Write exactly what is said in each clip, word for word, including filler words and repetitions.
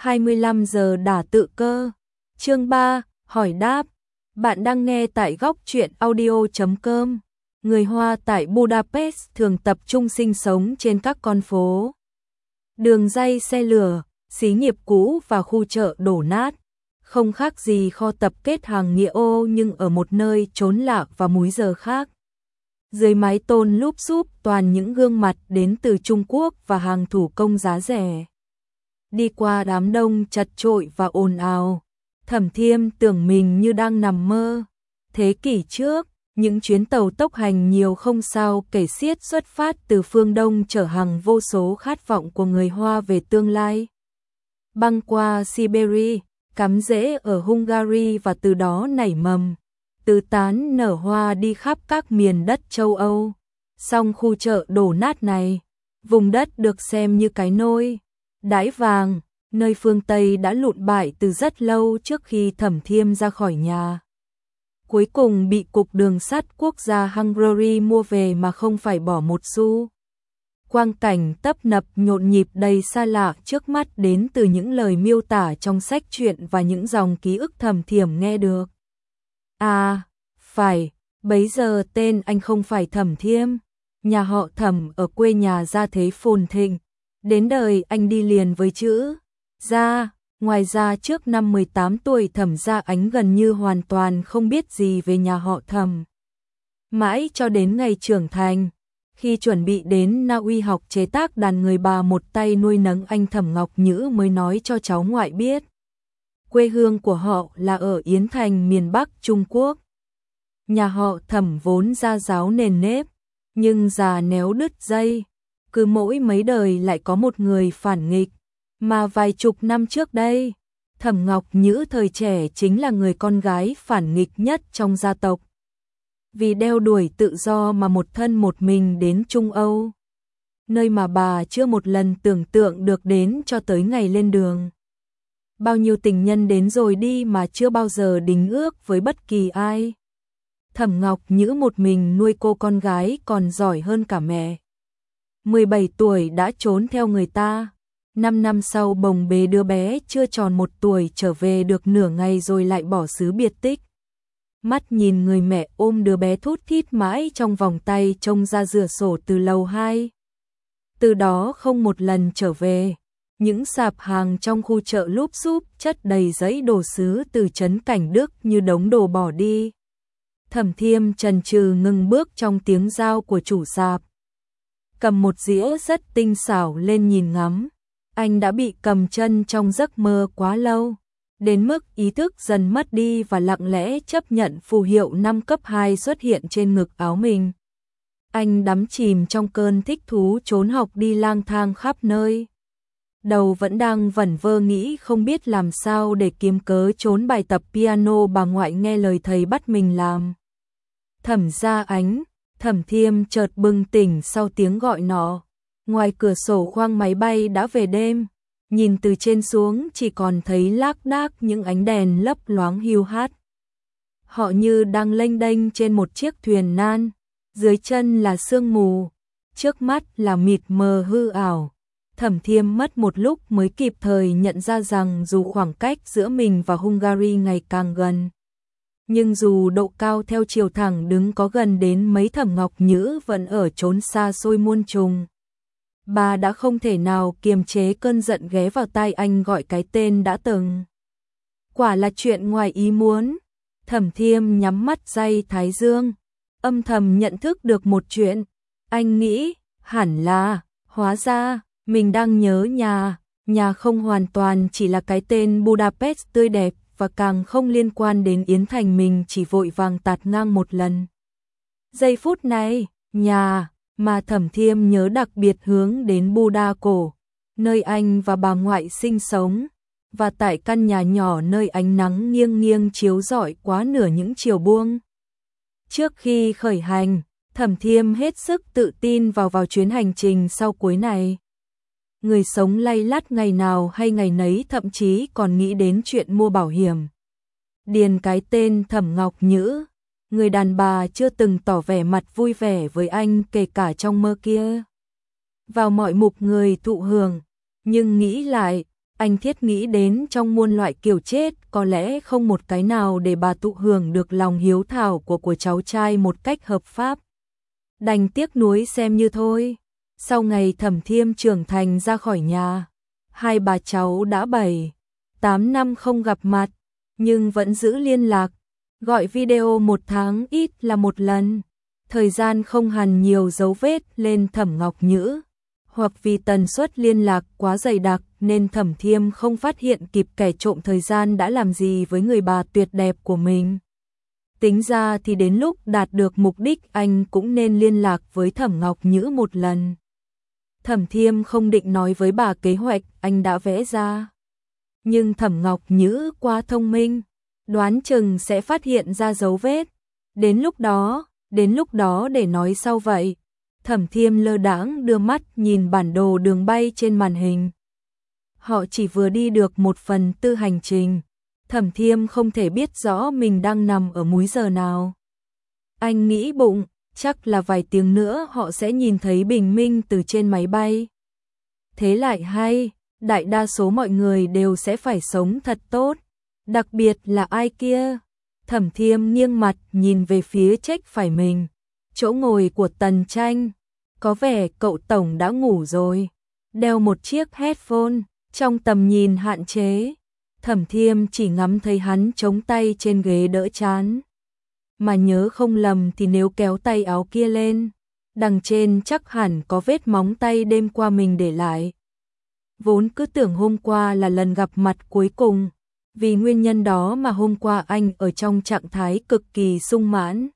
hai mươi lăm giờ đả tự cơ. Chương ba, hỏi đáp. Bạn đang nghe tại góc truyện audio chấm com. Người Hoa tại Budapest thường tập trung sinh sống trên các con phố, đường ray xe lửa, xí nghiệp cũ và khu chợ đổ nát. Không khác gì kho tập kết hàng nghĩa ô nhưng ở một nơi trốn lạ và múi giờ khác. Dưới mái tôn lúp xúp toàn những gương mặt đến từ Trung Quốc và hàng thủ công giá rẻ. Đi qua đám đông chật chội và ồn ào, Thẩm Thiêm tưởng mình như đang nằm mơ. Thế kỷ trước, những chuyến tàu tốc hành nhiều không sao kể xiết xuất phát từ phương Đông chở hàng vô số khát vọng của người Hoa về tương lai. Băng qua Siberia, cắm rễ ở Hungary và từ đó nảy mầm, tứ tán nở hoa đi khắp các miền đất châu Âu. Song khu chợ đổ nát này, vùng đất được xem như cái nôi đái vàng, nơi phương Tây đã lụn bại từ rất lâu trước khi Thẩm Thiêm ra khỏi nhà. Cuối cùng bị Cục Đường sắt Quốc gia Hungary mua về mà không phải bỏ một xu. Quang cảnh tấp nập nhộn nhịp đầy xa lạ trước mắt đến từ những lời miêu tả trong sách truyện và những dòng ký ức Thẩm Thiêm nghe được. À, phải, bấy giờ tên anh không phải Thẩm Thiêm, nhà họ Thẩm ở quê nhà gia thế phồn thịnh, đến đời anh đi liền với chữ gia. Ngoài ra trước năm mười tám tuổi Thẩm Gia Ánh gần như hoàn toàn không biết gì về nhà họ Thẩm. Mãi cho đến ngày trưởng thành, khi chuẩn bị đến Na Uy học chế tác đàn người bà một tay nuôi nấng anh Thẩm Ngọc Nhữ mới nói cho cháu ngoại biết. Quê hương của họ là ở Yến Thành miền Bắc Trung Quốc. Nhà họ Thẩm vốn gia giáo nền nếp, nhưng già néo đứt dây, cứ mỗi mấy đời lại có một người phản nghịch. Mà vài chục năm trước đây, Thẩm Ngọc Nhữ thời trẻ chính là người con gái phản nghịch nhất trong gia tộc. Vì đeo đuổi tự do mà một thân một mình đến Trung Âu, nơi mà bà chưa một lần tưởng tượng được đến cho tới ngày lên đường. Bao nhiêu tình nhân đến rồi đi mà chưa bao giờ đính ước với bất kỳ ai. Thẩm Ngọc Nhữ một mình nuôi cô con gái còn giỏi hơn cả mẹ. mười bảy tuổi đã trốn theo người ta. Năm năm sau bồng bế đứa bé chưa tròn một tuổi trở về được nửa ngày rồi lại bỏ xứ biệt tích. Mắt nhìn người mẹ ôm đứa bé thút thít mãi trong vòng tay trông ra cửa sổ từ lầu hai. Từ đó không một lần trở về. Những sạp hàng trong khu chợ lúp xúp chất đầy giấy đồ sứ từ trấn Cảnh Đức như đống đồ bỏ đi. Thẩm Thiêm chần chừ ngừng bước trong tiếng giao của chủ sạp. Cầm một dĩa rất tinh xảo lên nhìn ngắm. Anh đã bị cầm chân trong giấc mơ quá lâu, đến mức ý thức dần mất đi và lặng lẽ chấp nhận phù hiệu năm cấp hai xuất hiện trên ngực áo mình. Anh đắm chìm trong cơn thích thú trốn học đi lang thang khắp nơi. Đầu vẫn đang vẩn vơ nghĩ không biết làm sao để kiếm cớ trốn bài tập piano bà ngoại nghe lời thầy bắt mình làm. Thẩm Gia Ánh, Thẩm Thiêm chợt bừng tỉnh sau tiếng gọi nó. Ngoài cửa sổ khoang máy bay đã về đêm, nhìn từ trên xuống chỉ còn thấy lác đác những ánh đèn lấp loáng hiu hắt. Họ như đang lênh đênh trên một chiếc thuyền nan, dưới chân là sương mù, trước mắt là mịt mờ hư ảo. Thẩm Thiêm mất một lúc mới kịp thời nhận ra rằng dù khoảng cách giữa mình và Hungary ngày càng gần, nhưng dù độ cao theo chiều thẳng đứng có gần đến mấy Thẩm Ngọc Nhữ vẫn ở chốn xa xôi muôn trùng. Bà đã không thể nào kiềm chế cơn giận ghé vào tai anh gọi cái tên đã từng. Quả là chuyện ngoài ý muốn. Thẩm Thiêm nhắm mắt day thái dương, âm thầm nhận thức được một chuyện. Anh nghĩ, hẳn là, hóa ra, mình đang nhớ nhà. Nhà không hoàn toàn chỉ là cái tên Budapest tươi đẹp và càng không liên quan đến Yến Thành mình chỉ vội vàng tạt ngang một lần. Giây phút này, nhà mà Thẩm Thiêm nhớ đặc biệt hướng đến Buda cổ, nơi anh và bà ngoại sinh sống, và tại căn nhà nhỏ nơi ánh nắng nghiêng nghiêng chiếu rọi quá nửa những chiều buông. Trước khi khởi hành, Thẩm Thiêm hết sức tự tin vào vào chuyến hành trình sau cuối này. Người sống lay lắt ngày nào hay ngày nấy thậm chí còn nghĩ đến chuyện mua bảo hiểm. Điền cái tên Thẩm Ngọc Nhữ, người đàn bà chưa từng tỏ vẻ mặt vui vẻ với anh kể cả trong mơ kia. Vào mọi mục người thụ hưởng, nhưng nghĩ lại, Anh thiết nghĩ đến trong muôn loại kiểu chết có lẽ không một cái nào để bà thụ hưởng được lòng hiếu thảo của của cháu trai một cách hợp pháp. Đành tiếc nuối xem như thôi. Sau ngày Thẩm Thiêm trưởng thành ra khỏi nhà, hai bà cháu đã bảy, tám năm không gặp mặt, nhưng vẫn giữ liên lạc, gọi video một tháng ít là một lần. Thời gian không hằn nhiều dấu vết lên Thẩm Ngọc Nhữ, hoặc vì tần suất liên lạc quá dày đặc nên Thẩm Thiêm không phát hiện kịp kẻ trộm thời gian đã làm gì với người bà tuyệt đẹp của mình. Tính ra thì đến lúc đạt được mục đích anh cũng nên liên lạc với Thẩm Ngọc Nhữ một lần. Thẩm Thiêm không định nói với bà kế hoạch anh đã vẽ ra. Nhưng Thẩm Ngọc Nhữ quá thông minh, đoán chừng sẽ phát hiện ra dấu vết. Đến lúc đó, đến lúc đó để nói sau vậy. Thẩm Thiêm lơ đãng đưa mắt nhìn bản đồ đường bay trên màn hình. Họ chỉ vừa đi được một phần tư hành trình. Thẩm Thiêm không thể biết rõ mình đang nằm ở múi giờ nào. Anh nghĩ bụng, chắc là vài tiếng nữa họ sẽ nhìn thấy bình minh từ trên máy bay. Thế lại hay, đại đa số mọi người đều sẽ phải sống thật tốt. Đặc biệt là ai kia? Thẩm Thiêm nghiêng mặt nhìn về phía trách phải mình. Chỗ ngồi của Tần Tranh. Có vẻ cậu tổng đã ngủ rồi. Đeo một chiếc headphone, trong tầm nhìn hạn chế. Thẩm Thiêm chỉ ngắm thấy hắn chống tay trên ghế đỡ chán. Mà nhớ không lầm thì nếu kéo tay áo kia lên, đằng trên chắc hẳn có vết móng tay đêm qua mình để lại. Vốn cứ tưởng hôm qua là lần gặp mặt cuối cùng, vì nguyên nhân đó mà hôm qua anh ở trong trạng thái cực kỳ sung mãn.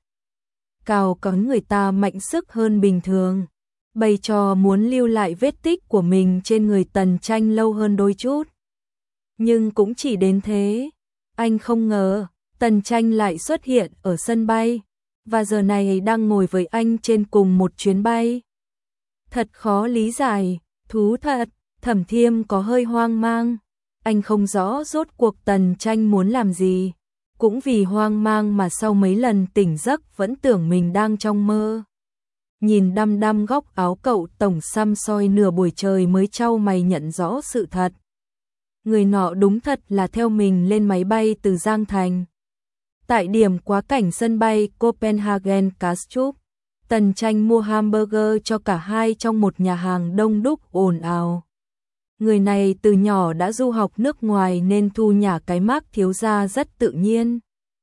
Cào cắn người ta mạnh sức hơn bình thường, bày trò muốn lưu lại vết tích của mình trên người Tần Tranh lâu hơn đôi chút. Nhưng cũng chỉ đến thế, anh không ngờ Tần Tranh lại xuất hiện ở sân bay, và giờ này đang ngồi với anh trên cùng một chuyến bay. Thật khó lý giải, thú thật, Thẩm Thiêm có hơi hoang mang. Anh không rõ rốt cuộc Tần Tranh muốn làm gì, cũng vì hoang mang mà sau mấy lần tỉnh giấc vẫn tưởng mình đang trong mơ. Nhìn đăm đăm góc áo cậu tổng xăm soi nửa buổi trời mới trao mày nhận rõ sự thật. Người nọ đúng thật là theo mình lên máy bay từ Giang Thành. Tại điểm quá cảnh sân bay Copenhagen Kastrup, Tần Tranh mua hamburger cho cả hai trong một nhà hàng đông đúc ồn ào. Người này từ nhỏ đã du học nước ngoài nên thu nhả cái mác thiếu gia rất tự nhiên.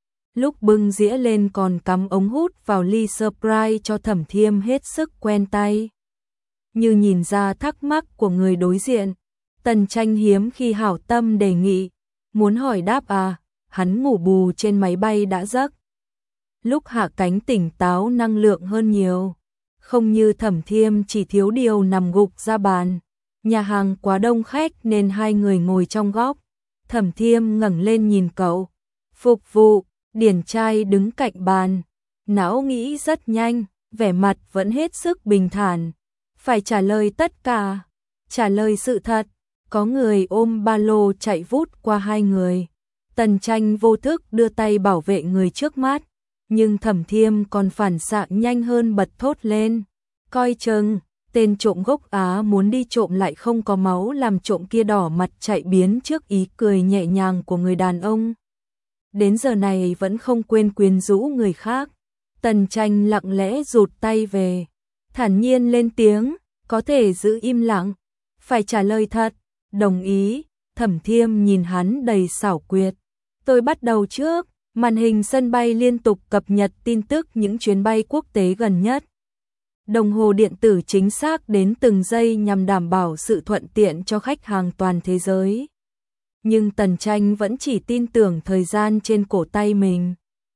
Lúc bưng dĩa lên còn cắm ống hút vào ly Sprite cho Thẩm Thiêm hết sức quen tay. Như nhìn ra thắc mắc của người đối diện, Tần Tranh hiếm khi hảo tâm đề nghị, muốn hỏi đáp à, hắn ngủ bù trên máy bay đã giấc. Lúc hạ cánh tỉnh táo năng lượng hơn nhiều, không như Thẩm Thiêm chỉ thiếu điều nằm gục ra bàn. Nhà hàng quá đông khách nên hai người ngồi trong góc. Thẩm Thiêm ngẩng lên nhìn cậu. Phục vụ, điển trai đứng cạnh bàn. Não nghĩ rất nhanh, vẻ mặt vẫn hết sức bình thản. Phải trả lời tất cả. Trả lời sự thật. Có người ôm ba lô chạy vút qua hai người. Tần Tranh vô thức đưa tay bảo vệ người trước mắt. Nhưng Thẩm Thiêm còn phản xạ nhanh hơn bật thốt lên. Coi chừng. Tên trộm gốc Á muốn đi trộm lại không có máu làm trộm kia đỏ mặt chạy biến trước ý cười nhẹ nhàng của người đàn ông. Đến giờ này vẫn không quên quyến rũ người khác. Tần Tranh lặng lẽ rụt tay về. Thản nhiên lên tiếng, có thể giữ im lặng. Phải trả lời thật, đồng ý. Thẩm Thiêm nhìn hắn đầy xảo quyệt. Tôi bắt đầu trước, màn hình sân bay liên tục cập nhật tin tức những chuyến bay quốc tế gần nhất. Đồng hồ điện tử chính xác đến từng giây nhằm đảm bảo sự thuận tiện cho khách hàng toàn thế giới. Nhưng Tần Tranh vẫn chỉ tin tưởng thời gian trên cổ tay mình.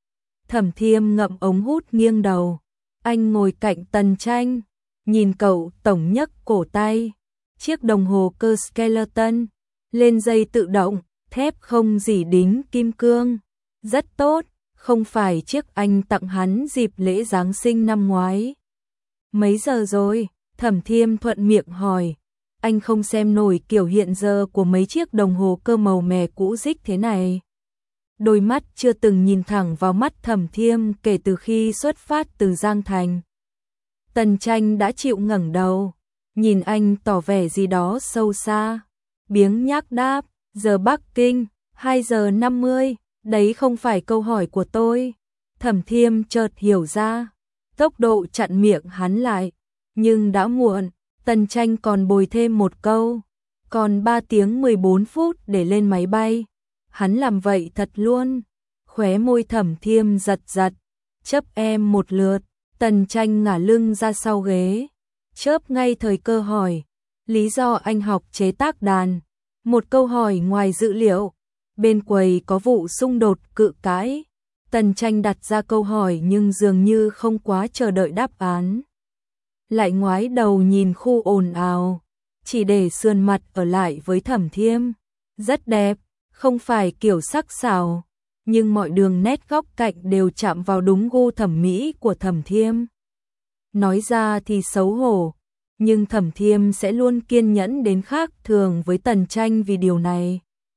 Thẩm Thiêm ngậm ống hút nghiêng đầu. Anh ngồi cạnh Tần Tranh, nhìn cậu tổng nhấc cổ tay. Chiếc đồng hồ cơ skeleton, lên dây tự động, thép không dỉ đính kim cương. Rất tốt, không phải chiếc anh tặng hắn dịp lễ Giáng sinh năm ngoái. Mấy giờ rồi? Thẩm Thiêm thuận miệng hỏi. Anh không xem nổi kiểu hiện giờ của mấy chiếc đồng hồ cơ màu mè cũ rích thế này. Đôi mắt chưa từng nhìn thẳng vào mắt Thẩm Thiêm kể từ khi xuất phát từ Giang Thành. Tần Tranh đã chịu ngẩng đầu, nhìn anh tỏ vẻ gì đó sâu xa. biếng nhác đáp, giờ Bắc Kinh, hai giờ năm mươi, đấy không phải câu hỏi của tôi. Thẩm Thiêm chợt hiểu ra, tốc độ chặn miệng hắn lại, nhưng đã muộn, Tần Tranh còn bồi thêm một câu, còn ba tiếng mười bốn phút để lên máy bay. Hắn làm vậy thật luôn. Khóe môi Thẩm Thiêm giật giật, chấp em một lượt. Tần Tranh ngả lưng ra sau ghế, chớp ngay thời cơ hỏi, lý do anh học chế tác đàn. Một câu hỏi ngoài dự liệu, bên quầy có vụ xung đột cự cãi. Tần Tranh đặt ra câu hỏi nhưng dường như không quá chờ đợi đáp án. Lại ngoái đầu nhìn khu ồn ào, chỉ để sườn mặt ở lại với Thẩm Thiêm. Rất đẹp, không phải kiểu sắc sảo, nhưng mọi đường nét góc cạnh đều chạm vào đúng gu thẩm mỹ của Thẩm Thiêm. Nói ra thì xấu hổ, nhưng Thẩm Thiêm sẽ luôn kiên nhẫn đến khác thường với Tần Tranh vì điều này.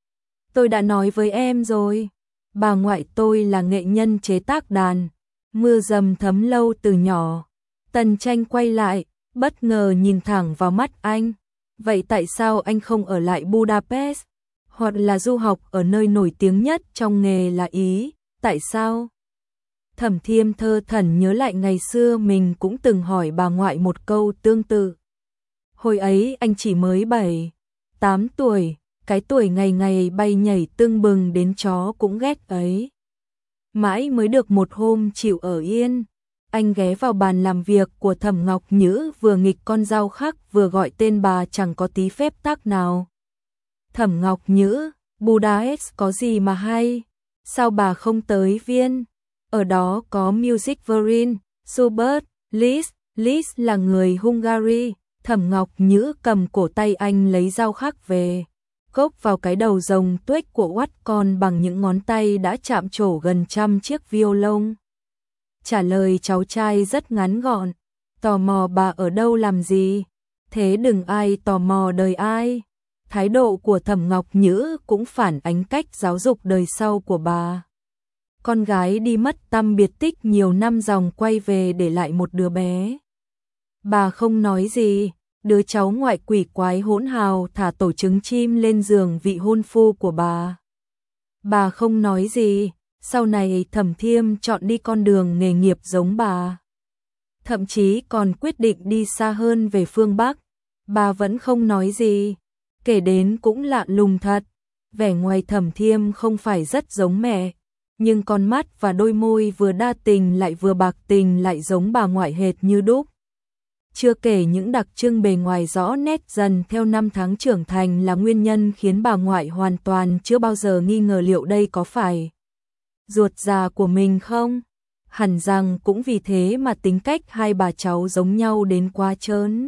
Tôi đã nói với em rồi, bà ngoại tôi là nghệ nhân chế tác đàn, mưa dầm thấm lâu từ nhỏ. Tần Tranh quay lại, bất ngờ nhìn thẳng vào mắt anh. Vậy tại sao anh không ở lại Budapest, hoặc là du học ở nơi nổi tiếng nhất trong nghề là Ý, tại sao? Thẩm Thiêm thơ thẩn nhớ lại ngày xưa mình cũng từng hỏi bà ngoại một câu tương tự. Hồi ấy anh chỉ mới bảy, tám tuổi, cái tuổi ngày ngày bay nhảy tưng bừng đến chó cũng ghét ấy. Mãi mới được một hôm chịu ở yên, anh ghé vào bàn làm việc của Thẩm Ngọc Nhữ vừa nghịch con dao khắc vừa gọi tên bà chẳng có tí phép tắc nào. Thẩm Ngọc Nhữ, Budapest có gì mà hay? Sao bà không tới Viên? Ở đó có Music Verin, Schubert, Liszt, Liszt là người Hungary. Thẩm Ngọc Nhữ cầm cổ tay anh lấy dao khắc về, cốc vào cái đầu rồng tuếch của Watt con bằng những ngón tay đã chạm trổ gần trăm chiếc violon. Trả lời cháu trai rất ngắn gọn, tò mò bà ở đâu làm gì? Thế đừng ai tò mò đời ai. Thái độ của Thẩm Ngọc Nhữ cũng phản ánh cách giáo dục đời sau của bà. Con gái đi mất tăm biệt tích nhiều năm dòng quay về để lại một đứa bé. Bà không nói gì, đứa cháu ngoại quỷ quái hỗn hào thả tổ trứng chim lên giường vị hôn phu của bà. Bà không nói gì, sau này Thẩm Thiêm chọn đi con đường nghề nghiệp giống bà. Thậm chí còn quyết định đi xa hơn về phương Bắc. Bà vẫn không nói gì, kể đến cũng lạ lùng thật. Vẻ ngoài Thẩm Thiêm không phải rất giống mẹ, nhưng con mắt và đôi môi vừa đa tình lại vừa bạc tình lại giống bà ngoại hệt như đúc. Chưa kể những đặc trưng bề ngoài rõ nét dần theo năm tháng trưởng thành là nguyên nhân khiến bà ngoại hoàn toàn chưa bao giờ nghi ngờ liệu đây có phải ruột già của mình không. Hẳn rằng cũng vì thế mà tính cách hai bà cháu giống nhau đến quá trớn.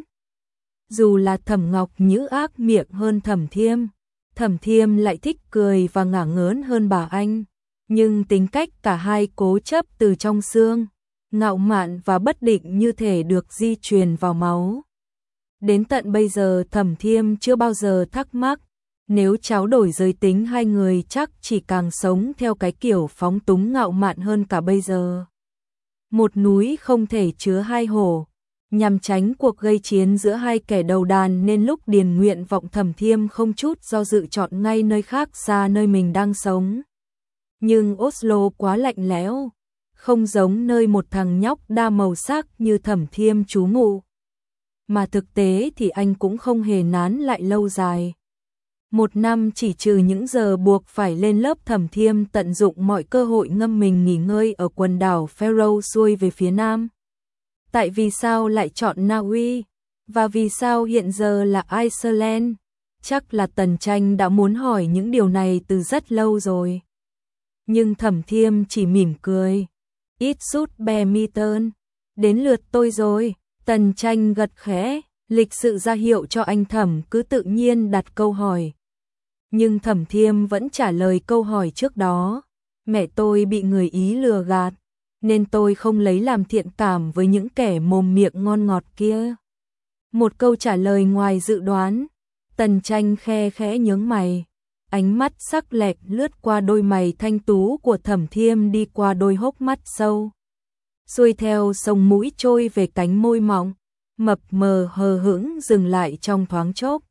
Dù là Thẩm Ngọc Nhữ ác miệng hơn Thẩm Thiêm, Thẩm Thiêm lại thích cười và ngả ngớn hơn bà anh, nhưng tính cách cả hai cố chấp từ trong xương, ngạo mạn và bất định như thể được di truyền vào máu. Đến tận bây giờ Thẩm Thiêm chưa bao giờ thắc mắc, nếu cháu đổi giới tính hai người chắc chỉ càng sống theo cái kiểu phóng túng ngạo mạn hơn cả bây giờ. Một núi không thể chứa hai hổ. Nhằm tránh cuộc gây chiến giữa hai kẻ đầu đàn nên lúc điền nguyện vọng Thẩm Thiêm không chút do dự chọn ngay nơi khác xa nơi mình đang sống. Nhưng Oslo quá lạnh lẽo, không giống nơi một thằng nhóc đa màu sắc như Thẩm Thiêm trú ngụ. Mà thực tế thì anh cũng không hề nán lại lâu dài. Một năm chỉ trừ những giờ buộc phải lên lớp, Thẩm Thiêm tận dụng mọi cơ hội ngâm mình nghỉ ngơi ở quần đảo Faroe xuôi về phía nam. Tại vì sao lại chọn Na Uy? Và vì sao hiện giờ là Iceland? Chắc là Tần Tranh đã muốn hỏi những điều này từ rất lâu rồi. Nhưng Thẩm Thiêm chỉ mỉm cười. Ít sút bè mi tơn. Đến lượt tôi rồi. Tần Tranh gật khẽ, lịch sự ra hiệu cho anh Thẩm cứ tự nhiên đặt câu hỏi. Nhưng Thẩm Thiêm vẫn trả lời câu hỏi trước đó. Mẹ tôi bị người Ý lừa gạt, nên tôi không lấy làm thiện cảm với những kẻ mồm miệng ngon ngọt kia. Một câu trả lời ngoài dự đoán. Tần Tranh khe khẽ nhướng mày, ánh mắt sắc lẹm lướt qua đôi mày thanh tú của Thẩm Thiêm đi qua đôi hốc mắt sâu, xuôi theo sông mũi trôi về cánh môi mỏng, mập mờ hờ hững dừng lại trong thoáng chốc.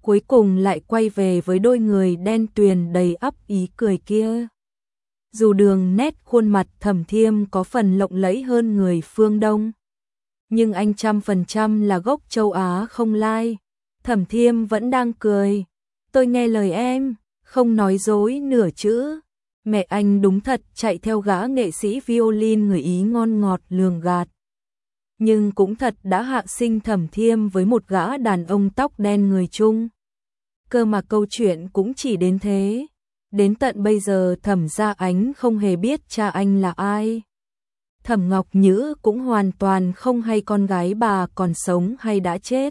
cuối cùng lại quay về với đôi người đen tuyền đầy ắp ý cười kia. Dù đường nét khuôn mặt Thẩm Thiêm có phần lộng lẫy hơn người phương Đông, nhưng anh trăm phần trăm là gốc châu Á không lai. Thẩm Thiêm vẫn đang cười. Tôi nghe lời em, không nói dối nửa chữ. Mẹ anh đúng thật chạy theo gã nghệ sĩ violin người Ý ngon ngọt lường gạt. Nhưng cũng thật đã hạ sinh Thẩm Thiêm với một gã đàn ông tóc đen người Trung. Cơ mà câu chuyện cũng chỉ đến thế. Đến tận bây giờ Thẩm Gia Ánh không hề biết cha anh là ai. Thẩm Ngọc Nhữ cũng hoàn toàn không hay con gái bà còn sống hay đã chết.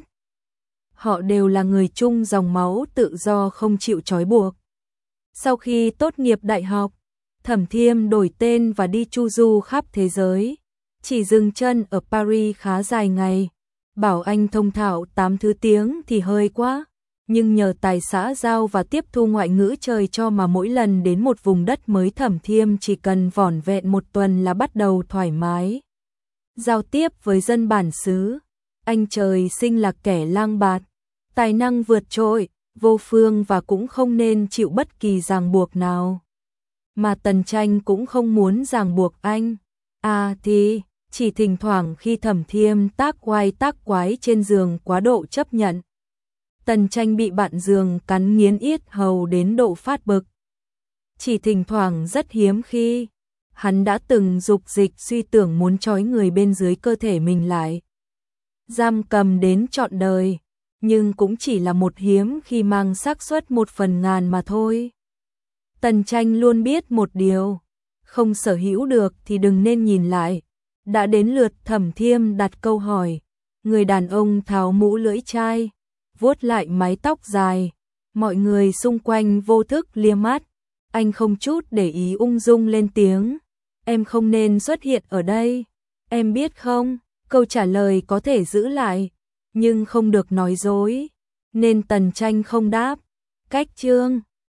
Họ đều là người chung dòng máu tự do không chịu trói buộc. Sau khi tốt nghiệp đại học, Thẩm Thiêm đổi tên và đi chu du khắp thế giới. Chỉ dừng chân ở Paris khá dài ngày. Bảo anh thông thạo tám thứ tiếng thì hơi quá. Nhưng nhờ tài xã giao và tiếp thu ngoại ngữ trời cho mà mỗi lần đến một vùng đất mới Thẩm Thiêm chỉ cần vỏn vẹn một tuần là bắt đầu thoải mái giao tiếp với dân bản xứ. Anh trời sinh là kẻ lang bạt, tài năng vượt trội, vô phương và cũng không nên chịu bất kỳ ràng buộc nào. Mà Tần Tranh cũng không muốn ràng buộc anh. À thì, chỉ thỉnh thoảng khi Thẩm Thiêm tác oai tác quái trên giường quá độ chấp nhận. Tần Tranh bị bạn giường cắn nghiến yết hầu đến độ phát bực. Chỉ thỉnh thoảng rất hiếm khi, hắn đã từng dục dịch suy tưởng muốn trói người bên dưới cơ thể mình lại. Giam cầm đến trọn đời, nhưng cũng chỉ là một hiếm khi mang xác suất một phần ngàn mà thôi. Tần Tranh luôn biết một điều, không sở hữu được thì đừng nên nhìn lại. Đã đến lượt Thẩm Thiêm đặt câu hỏi, người đàn ông tháo mũ lưỡi chai, vuốt lại mái tóc dài, mọi người xung quanh vô thức lia mắt, anh không chút để ý ung dung lên tiếng, em không nên xuất hiện ở đây, em biết không, câu trả lời có thể giữ lại, nhưng không được nói dối, nên Tần Tranh không đáp. Cách chương